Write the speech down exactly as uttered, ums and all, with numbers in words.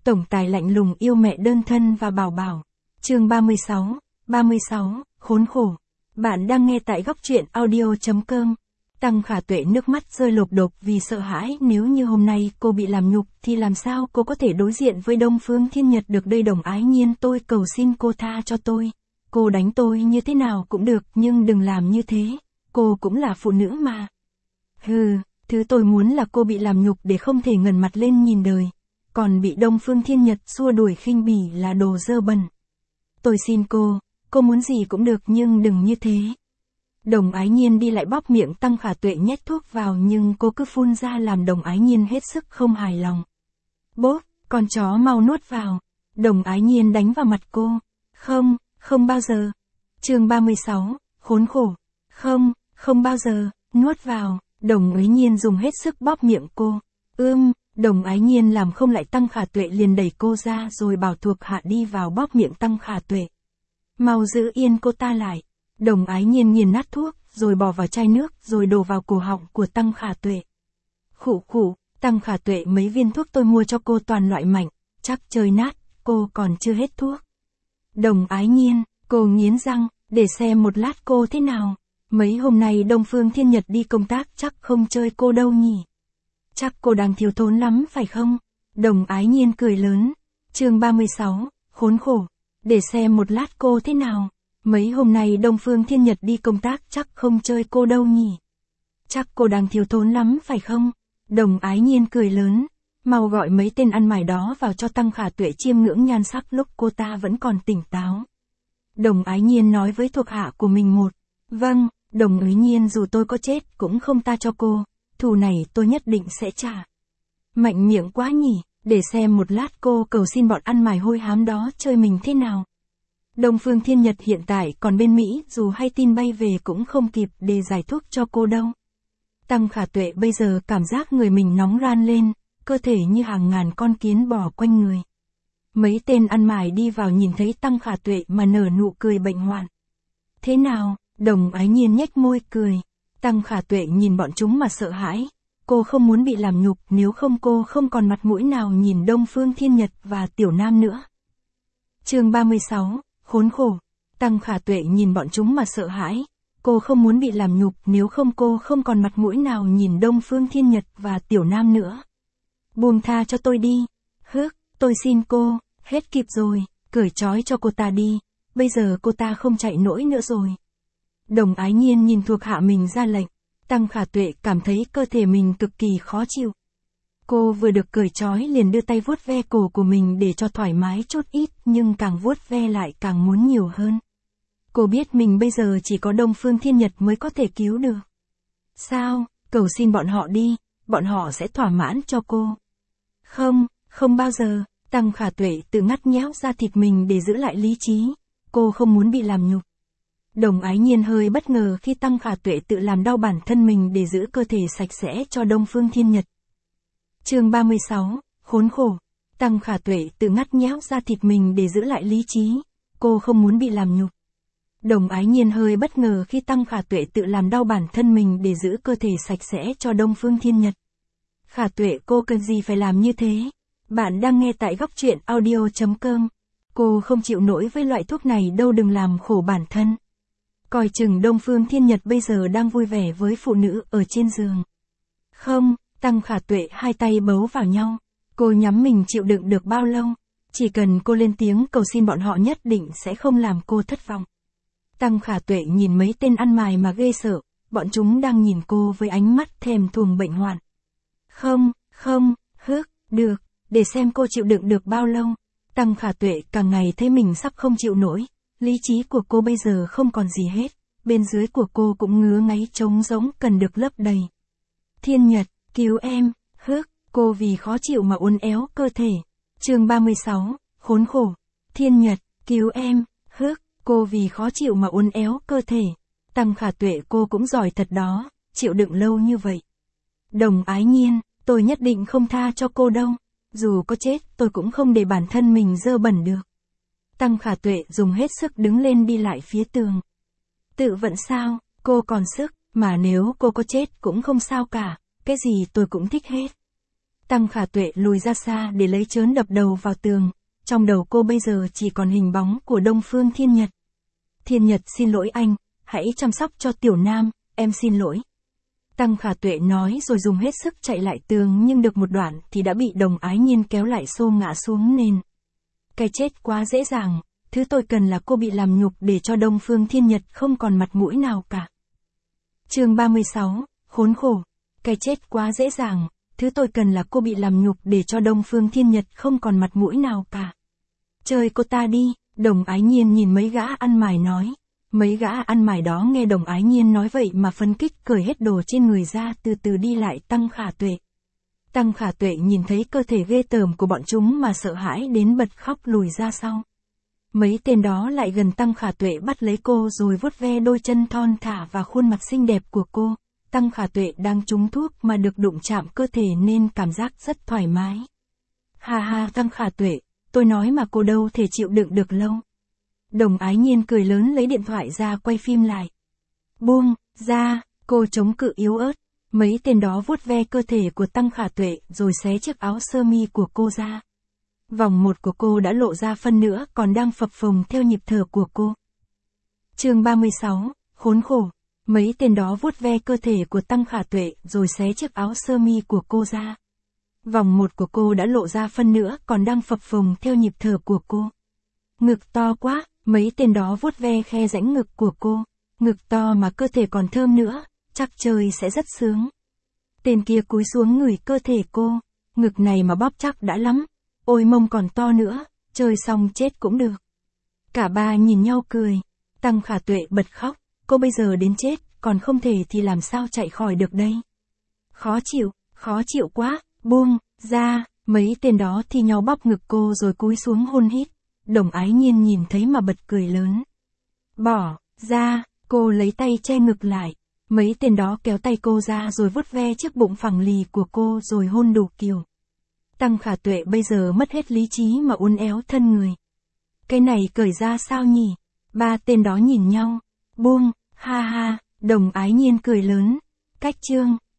Tổng tài lạnh lùng yêu mẹ đơn thân và bảo bảo. Chương ba mươi sáu, ba mươi sáu, khốn khổ. Bạn đang nghe tại góc truyện audio.com. Tăng Khả Tuệ nước mắt rơi lộp đột vì sợ hãi, nếu như hôm nay cô bị làm nhục thì làm sao cô có thể đối diện với Đông Phương Thiên Nhật được đây. Đồng Ái Nhiên, tôi cầu xin cô tha cho tôi. Cô đánh tôi như thế nào cũng được, nhưng đừng làm như thế. Cô cũng là phụ nữ mà. Hừ, thứ tôi muốn là cô bị làm nhục để không thể ngẩng mặt lên nhìn đời. Còn bị Đông Phương Thiên Nhật xua đuổi khinh bỉ là đồ dơ bẩn. Tôi xin cô, cô muốn gì cũng được nhưng đừng như thế. Đồng Ái Nhiên đi lại bóp miệng Tăng Khả Tuệ nhét thuốc vào, nhưng cô cứ phun ra làm Đồng Ái Nhiên hết sức không hài lòng. Bốp, con chó mau nuốt vào. Đồng Ái Nhiên đánh vào mặt cô. Không, không bao giờ. Chương ba mươi sáu, khốn khổ. Không, không bao giờ, nuốt vào. Đồng Ái Nhiên dùng hết sức bóp miệng cô. Ưm, Đồng Ái Nhiên làm không lại, Tăng Khả Tuệ liền đẩy cô ra rồi bảo thuộc hạ đi vào bóp miệng Tăng Khả Tuệ. Mau giữ yên cô ta lại. Đồng Ái Nhiên nghiền nát thuốc, rồi bỏ vào chai nước, rồi đổ vào cổ họng của Tăng Khả Tuệ. Khụ khụ, Tăng Khả Tuệ, mấy viên thuốc tôi mua cho cô toàn loại mạnh, chắc chơi nát, cô còn chưa hết thuốc. Đồng Ái Nhiên, cô nghiến răng, để xem một lát cô thế nào. Mấy hôm nay Đông Phương Thiên Nhật đi công tác chắc không chơi cô đâu nhỉ. Chắc cô đang thiếu thốn lắm phải không? Đồng Ái Nhiên cười lớn. Chương ba mươi sáu, khốn khổ. Để xem một lát cô thế nào. Mấy hôm nay Đông Phương Thiên Nhật đi công tác chắc không chơi cô đâu nhỉ. Chắc cô đang thiếu thốn lắm phải không? Đồng Ái Nhiên cười lớn. Mau gọi mấy tên ăn mày đó vào cho Tăng Khả Tuệ chiêm ngưỡng nhan sắc lúc cô ta vẫn còn tỉnh táo. Đồng Ái Nhiên nói với thuộc hạ của mình một. Vâng, Đồng Ái Nhiên, dù tôi có chết cũng không tha cho cô. Thù này tôi nhất định sẽ trả. Mạnh miệng quá nhỉ, để xem một lát cô cầu xin bọn ăn mày hôi hám đó chơi mình thế nào. Đông Phương Thiên Nhật hiện tại còn bên Mỹ, dù hay tin bay về cũng không kịp để giải thuốc cho cô đâu. Tăng Khả Tuệ bây giờ cảm giác người mình nóng ran lên, cơ thể như hàng ngàn con kiến bò quanh người. Mấy tên ăn mày đi vào nhìn thấy Tăng Khả Tuệ mà nở nụ cười bệnh hoạn. Thế nào? Đồng Ái Nhiên nhếch môi cười. Tăng Khả Tuệ nhìn bọn chúng mà sợ hãi. Cô không muốn bị làm nhục, nếu không cô không còn mặt mũi nào nhìn Đông Phương Thiên Nhật và Tiểu Nam nữa. Chương ba mươi sáu, khốn khổ. Tăng Khả Tuệ nhìn bọn chúng mà sợ hãi. Cô không muốn bị làm nhục, nếu không cô không còn mặt mũi nào nhìn Đông Phương Thiên Nhật và Tiểu Nam nữa. Buông tha cho tôi đi. Hức, tôi xin cô, hết kịp rồi, cởi trói cho cô ta đi. Bây giờ cô ta không chạy nổi nữa rồi. Đồng Ái Nhiên nhìn thuộc hạ mình ra lệnh. Tăng Khả Tuệ cảm thấy cơ thể mình cực kỳ khó chịu. Cô vừa được cởi trói liền đưa tay vuốt ve cổ của mình để cho thoải mái chút ít, nhưng càng vuốt ve lại càng muốn nhiều hơn. Cô biết mình bây giờ chỉ có Đông Phương Thiên Nhật mới có thể cứu được. Sao, cầu xin bọn họ đi, bọn họ sẽ thỏa mãn cho cô. Không, không bao giờ. Tăng Khả Tuệ tự ngắt nhéo da thịt mình để giữ lại lý trí. Cô không muốn bị làm nhục. Đồng Ái Nhiên hơi bất ngờ khi Tăng Khả Tuệ tự làm đau bản thân mình để giữ cơ thể sạch sẽ cho Đông Phương Thiên Nhật. Chương ba mươi sáu, khốn khổ. Tăng Khả Tuệ tự ngắt nhéo da thịt mình để giữ lại lý trí. Cô không muốn bị làm nhục. Đồng Ái Nhiên hơi bất ngờ khi Tăng Khả Tuệ tự làm đau bản thân mình để giữ cơ thể sạch sẽ cho Đông Phương Thiên Nhật. Khả Tuệ, cô cần gì phải làm như thế? Bạn đang nghe tại góc truyện audio.com. Cô không chịu nổi với loại thuốc này đâu, đừng làm khổ bản thân. Coi chừng Đông Phương Thiên Nhật bây giờ đang vui vẻ với phụ nữ ở trên giường. Không, Tăng Khả Tuệ hai tay bấu vào nhau. Cô nhắm mình chịu đựng được bao lâu? Chỉ cần cô lên tiếng cầu xin bọn họ nhất định sẽ không làm cô thất vọng. Tăng Khả Tuệ nhìn mấy tên ăn mày mà ghê sợ, bọn chúng đang nhìn cô với ánh mắt thèm thuồng bệnh hoạn. Không, không, hức, được, để xem cô chịu đựng được bao lâu. Tăng Khả Tuệ càng ngày thấy mình sắp không chịu nổi. Lý trí của cô bây giờ không còn gì hết, bên dưới của cô cũng ngứa ngáy trống rỗng cần được lấp đầy. Thiên Nhật, cứu em, hức, cô vì khó chịu mà uốn éo cơ thể. Chương ba mươi sáu, khốn khổ. Thiên Nhật, cứu em, hức, cô vì khó chịu mà uốn éo cơ thể. Tăng Khả Tuệ, cô cũng giỏi thật đó, chịu đựng lâu như vậy. Đồng Ái Nhiên, tôi nhất định không tha cho cô đâu, dù có chết tôi cũng không để bản thân mình dơ bẩn được. Tăng Khả Tuệ dùng hết sức đứng lên đi lại phía tường. Tự vận sao, cô còn sức, mà nếu cô có chết cũng không sao cả, cái gì tôi cũng thích hết. Tăng Khả Tuệ lùi ra xa để lấy trớn đập đầu vào tường, trong đầu cô bây giờ chỉ còn hình bóng của Đông Phương Thiên Nhật. Thiên Nhật xin lỗi anh, hãy chăm sóc cho Tiểu Nam, em xin lỗi. Tăng Khả Tuệ nói rồi dùng hết sức chạy lại tường nhưng được một đoạn thì đã bị Đồng Ái Nhiên kéo lại xô ngã xuống nền. Cái chết quá dễ dàng, thứ tôi cần là cô bị làm nhục để cho Đông Phương Thiên Nhật không còn mặt mũi nào cả. Chương ba mươi sáu, khốn khổ. Cái chết quá dễ dàng, thứ tôi cần là cô bị làm nhục để cho Đông Phương Thiên Nhật không còn mặt mũi nào cả. Chơi cô ta đi, Đồng Ái Nhiên nhìn mấy gã ăn mày nói. Mấy gã ăn mày đó nghe Đồng Ái Nhiên nói vậy mà phấn kích cởi hết đồ trên người ra từ từ đi lại Tăng Khả Tuệ. Tăng Khả Tuệ nhìn thấy cơ thể ghê tởm của bọn chúng mà sợ hãi đến bật khóc lùi ra sau. Mấy tên đó lại gần Tăng Khả Tuệ bắt lấy cô rồi vuốt ve đôi chân thon thả và khuôn mặt xinh đẹp của cô. Tăng Khả Tuệ đang trúng thuốc mà được đụng chạm cơ thể nên cảm giác rất thoải mái. Ha ha Tăng Khả Tuệ, tôi nói mà cô đâu thể chịu đựng được lâu. Đồng Ái Nhiên cười lớn lấy điện thoại ra quay phim lại. Buông ra, cô chống cự yếu ớt. Mấy tên đó vuốt ve cơ thể của Tăng Khả Tuệ rồi xé chiếc áo sơ mi của cô ra. Vòng một của cô đã lộ ra phân nữa còn đang phập phồng theo nhịp thở của cô. Chương ba mươi sáu, khốn khổ. Mấy tên đó vuốt ve cơ thể của Tăng Khả Tuệ rồi xé chiếc áo sơ mi của cô ra. Vòng một của cô đã lộ ra phân nữa còn đang phập phồng theo nhịp thở của cô. Ngực to quá, mấy tên đó vuốt ve khe rãnh ngực của cô. Ngực to mà cơ thể còn thơm nữa, chắc chơi sẽ rất sướng. Tên kia cúi xuống ngửi cơ thể cô. Ngực này mà bóp chắc đã lắm. Ôi mông còn to nữa, chơi xong chết cũng được. Cả ba nhìn nhau cười. Tăng Khả Tuệ bật khóc. Cô bây giờ đến chết, còn không thể thì làm sao chạy khỏi được đây. Khó chịu, khó chịu quá, buông ra, mấy tên đó thì nhau bóp ngực cô rồi cúi xuống hôn hít. Đồng Ái Nhiên nhìn thấy mà bật cười lớn. Bỏ ra, cô lấy tay che ngực lại. Mấy tên đó kéo tay cô ra rồi vuốt ve chiếc bụng phẳng lì của cô rồi hôn đủ kiểu. Tăng Khả Tuệ bây giờ mất hết lý trí mà uốn éo thân người. Cái này cởi ra sao nhỉ? Ba tên đó nhìn nhau. Buông, ha ha, Đồng Ái Nhiên cười lớn. Cách chương.